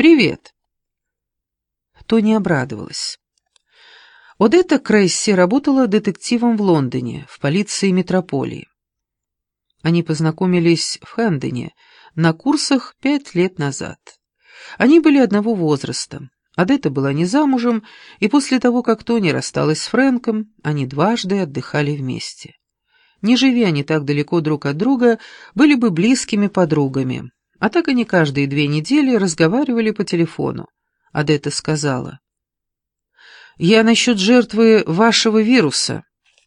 «Привет». Тони обрадовалась. Одетта Крейси работала детективом в Лондоне, в полиции метрополии. Они познакомились в Хэндоне на курсах 5 лет назад. Они были одного возраста. Одетта была не замужем, и после того, как Тони рассталась с Фрэнком, они дважды отдыхали вместе. Не живя они так далеко друг от друга, были бы близкими подругами. А так они каждые 2 недели разговаривали по телефону. Одетта сказала: «Я насчет жертвы вашего вируса».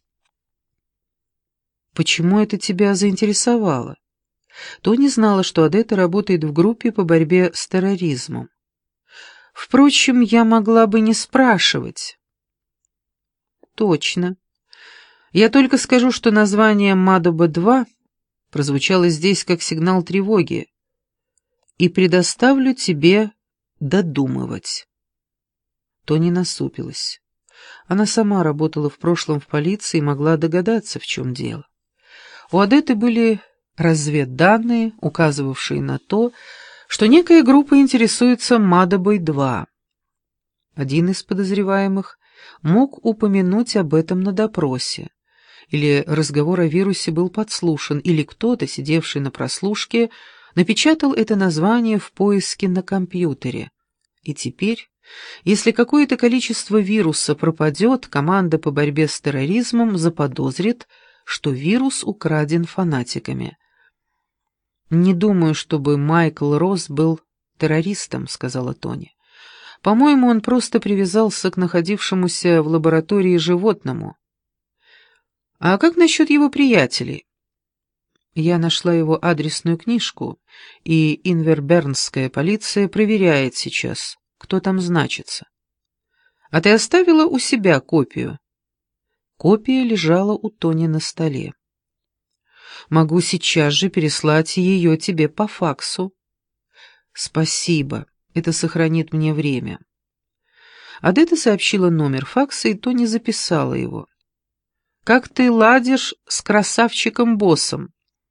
«Почему это тебя заинтересовало?» Тони знала, что Одетта работает в группе по борьбе с терроризмом. «Впрочем, я могла бы не спрашивать». «Точно. Я только скажу, что название Мадоба-2 прозвучало здесь как сигнал тревоги, и предоставлю тебе додумывать». Тони насупилась. Она сама работала в прошлом в полиции и могла догадаться, в чем дело. У Одетты были разведданные, указывавшие на то, что некая группа интересуется Мадобой-2. Один из подозреваемых мог упомянуть об этом на допросе, или разговор о вирусе был подслушан, или кто-то, сидевший на прослушке, напечатал это название в поиске на компьютере. И теперь, если какое-то количество вируса пропадет, команда по борьбе с терроризмом заподозрит, что вирус украден фанатиками. «Не думаю, чтобы Майкл Росс был террористом», — сказала Тони. «По-моему, он просто привязался к находившемуся в лаборатории животному». «А как насчет его приятелей?» Я нашла его адресную книжку, и инвербернская полиция проверяет сейчас, кто там значится. А ты оставила у себя копию? Копия лежала у Тони на столе. Могу сейчас же переслать ее тебе по факсу. Спасибо, это сохранит мне время. Одетта сообщила номер факса, и Тони записала его. Как ты ладишь с красавчиком-боссом?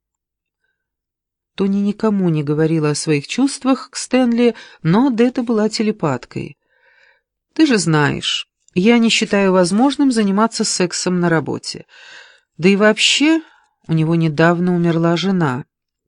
Тони никому не говорила о своих чувствах к Стэнли, но Одетта была телепаткой. Ты же знаешь, я не считаю возможным заниматься сексом на работе. Да и вообще, у него недавно умерла жена.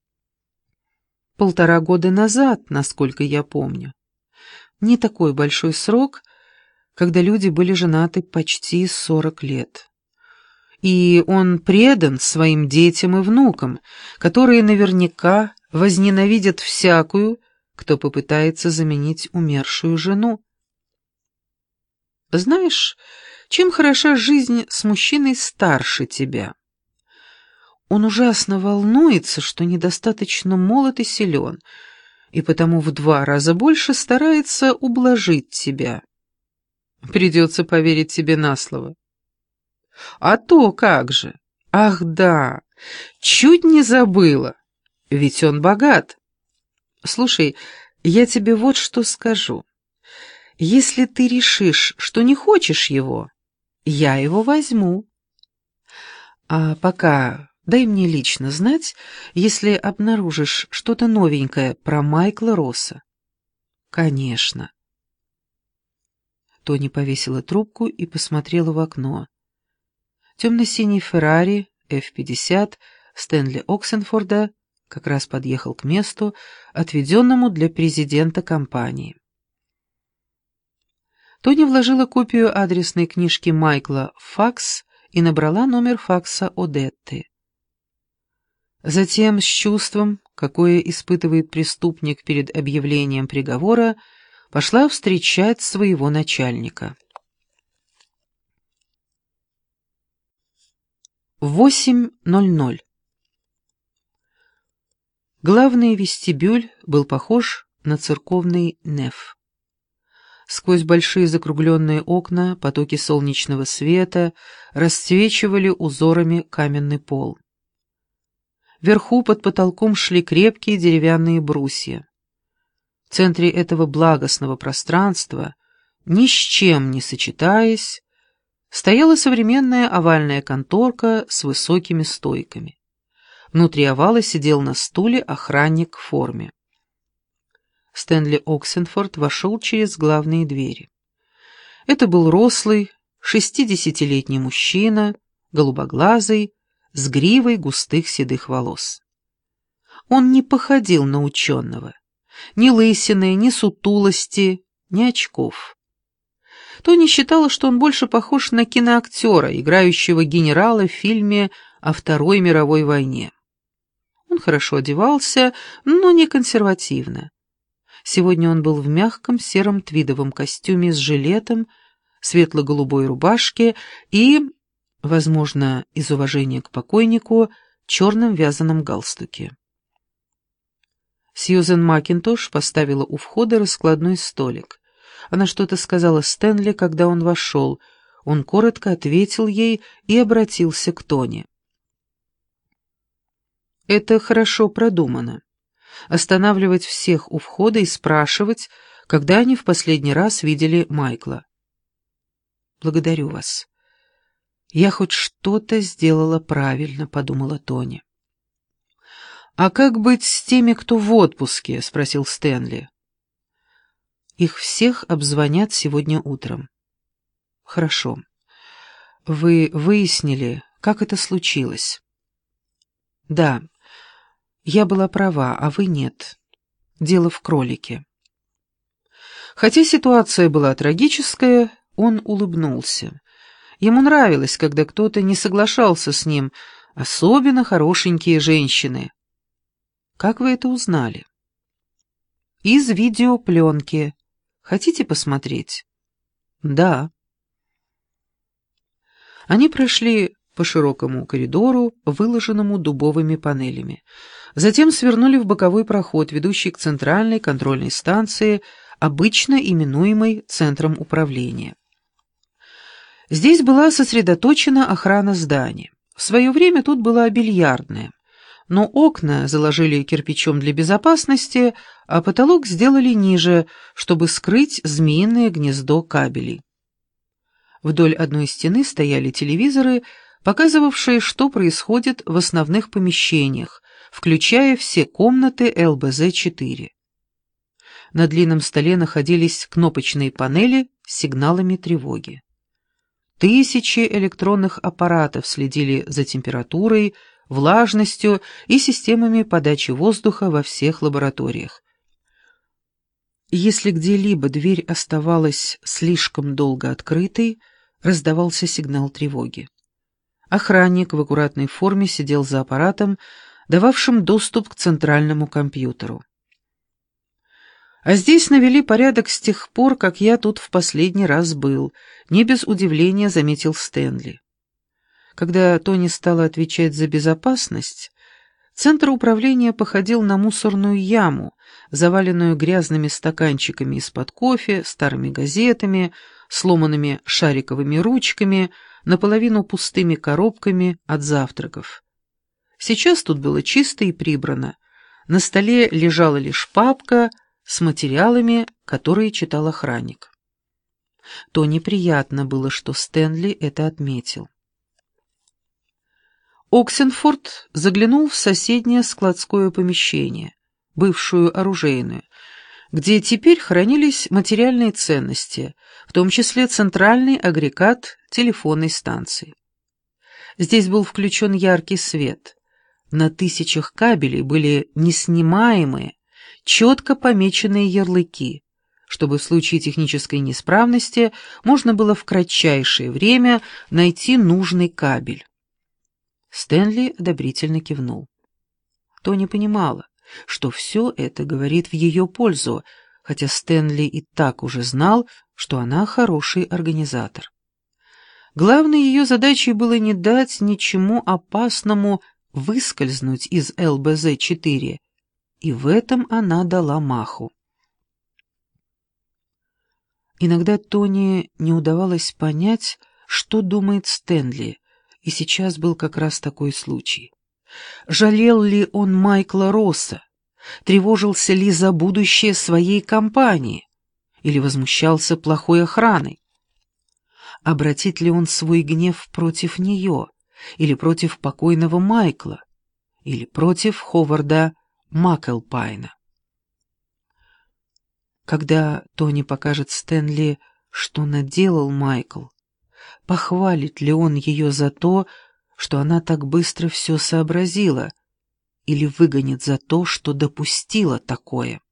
1,5 года назад, насколько я помню. Не такой большой срок, когда люди были женаты почти 40 лет. И он предан своим детям и внукам, которые наверняка возненавидят всякую, кто попытается заменить умершую жену. Знаешь, чем хороша жизнь с мужчиной старше тебя? Он ужасно волнуется, что недостаточно молод и силен, и потому в 2 раза больше старается ублажить тебя. Придется поверить тебе на слово. А то как же! Ах да, чуть не забыла, ведь он богат. Слушай, я тебе вот что скажу. Если ты решишь, что не хочешь его, я его возьму. А пока дай мне лично знать, если обнаружишь что-то новенькое про Майкла Росса. Конечно. Тони повесила трубку и посмотрела в окно. Темно-синий Феррари F-50 Стэнли Оксенфорда как раз подъехал к месту, отведенному для президента компании. Тони вложила копию адресной книжки Майкла в факс и набрала номер факса Одетты. Затем, с чувством, какое испытывает преступник перед объявлением приговора, пошла встречать своего начальника. 8:00. Главный вестибюль был похож на церковный неф. Сквозь большие закругленные окна потоки солнечного света расцвечивали узорами каменный пол. Вверху под потолком шли крепкие деревянные брусья. В центре этого благостного пространства, ни с чем не сочетаясь, стояла современная овальная конторка с высокими стойками. Внутри овала сидел на стуле охранник в форме. Стэнли Оксенфорд вошел через главные двери. Это был рослый, 60-летний мужчина, голубоглазый, с гривой густых седых волос. Он не походил на ученого. Ни лысины, ни сутулости, ни очков. Тони считала, что он больше похож на киноактера, играющего генерала в фильме о Второй мировой войне. Он хорошо одевался, но не консервативно. Сегодня он был в мягком сером твидовом костюме с жилетом, светло-голубой рубашке и, возможно, из уважения к покойнику, черном вязаном галстуке. Сьюзен Макинтош поставила у входа раскладной столик. Она что-то сказала Стэнли, когда он вошел. Он коротко ответил ей и обратился к Тони. «Это хорошо продумано. Останавливать всех у входа и спрашивать, когда они в последний раз видели Майкла. Благодарю вас. Я хоть что-то сделала правильно», — подумала Тони. «А как быть с теми, кто в отпуске?» — спросил Стэнли. «Их всех обзвонят сегодня утром». «Хорошо. Вы выяснили, как это случилось?» «Да. Я была права, а вы нет. Дело в кролике». Хотя ситуация была трагическая, он улыбнулся. Ему нравилось, когда кто-то не соглашался с ним, особенно хорошенькие женщины. «Как вы это узнали?» «Из видеопленки. Хотите посмотреть?» «Да». Они прошли по широкому коридору, выложенному дубовыми панелями. Затем свернули в боковой проход, ведущий к центральной контрольной станции, обычно именуемой центром управления. Здесь была сосредоточена охрана здания. В свое время тут была бильярдная, но окна заложили кирпичом для безопасности, а потолок сделали ниже, чтобы скрыть змеиное гнездо кабелей. Вдоль одной стены стояли телевизоры, показывавшие, что происходит в основных помещениях, включая все комнаты ЛБЗ-4. На длинном столе находились кнопочные панели с сигналами тревоги. Тысячи электронных аппаратов следили за температурой, влажностью и системами подачи воздуха во всех лабораториях. Если где-либо дверь оставалась слишком долго открытой, раздавался сигнал тревоги. Охранник в аккуратной форме сидел за аппаратом, дававшим доступ к центральному компьютеру. «А здесь навели порядок с тех пор, как я тут в последний раз был», — не без удивления заметил Стэнли. Когда Тони стала отвечать за безопасность, центр управления походил на мусорную яму, заваленную грязными стаканчиками из-под кофе, старыми газетами, сломанными шариковыми ручками, наполовину пустыми коробками от завтраков. Сейчас тут было чисто и прибрано. На столе лежала лишь папка с материалами, которые читал охранник. То неприятно было, что Стэнли это отметил. Оксенфорд заглянул в соседнее складское помещение, бывшую оружейную, где теперь хранились материальные ценности, в том числе центральный агрегат телефонной станции. Здесь был включен яркий свет. На тысячах кабелей были неснимаемые, четко помеченные ярлыки, чтобы в случае технической неисправности можно было в кратчайшее время найти нужный кабель. Стэнли одобрительно кивнул. Тони понимала, что все это говорит в ее пользу, хотя Стэнли и так уже знал, что она хороший организатор. Главной ее задачей было не дать ничему опасному выскользнуть из ЛБЗ-4, и в этом она дала маху. Иногда Тони не удавалось понять, что думает Стэнли, и сейчас был как раз такой случай. Жалел ли он Майкла Росса, тревожился ли за будущее своей компании, или возмущался плохой охраной? Обратит ли он свой гнев против нее, или против покойного Майкла, или против Ховарда Макэлпайна? Когда Тони покажет Стэнли, что наделал Майкл, похвалит ли он ее за то, что она так быстро все сообразила, или выгонит за то, что допустила такое?